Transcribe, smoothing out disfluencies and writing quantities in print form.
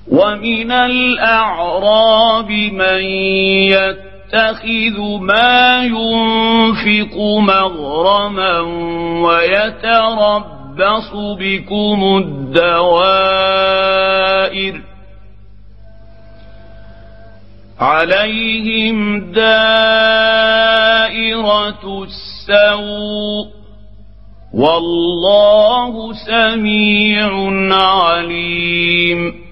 ومن الأعراب من يتخذ ما ينفق مغرما ويتربص بكم الدوائر عليهم دائرة السوء والله سميع عليم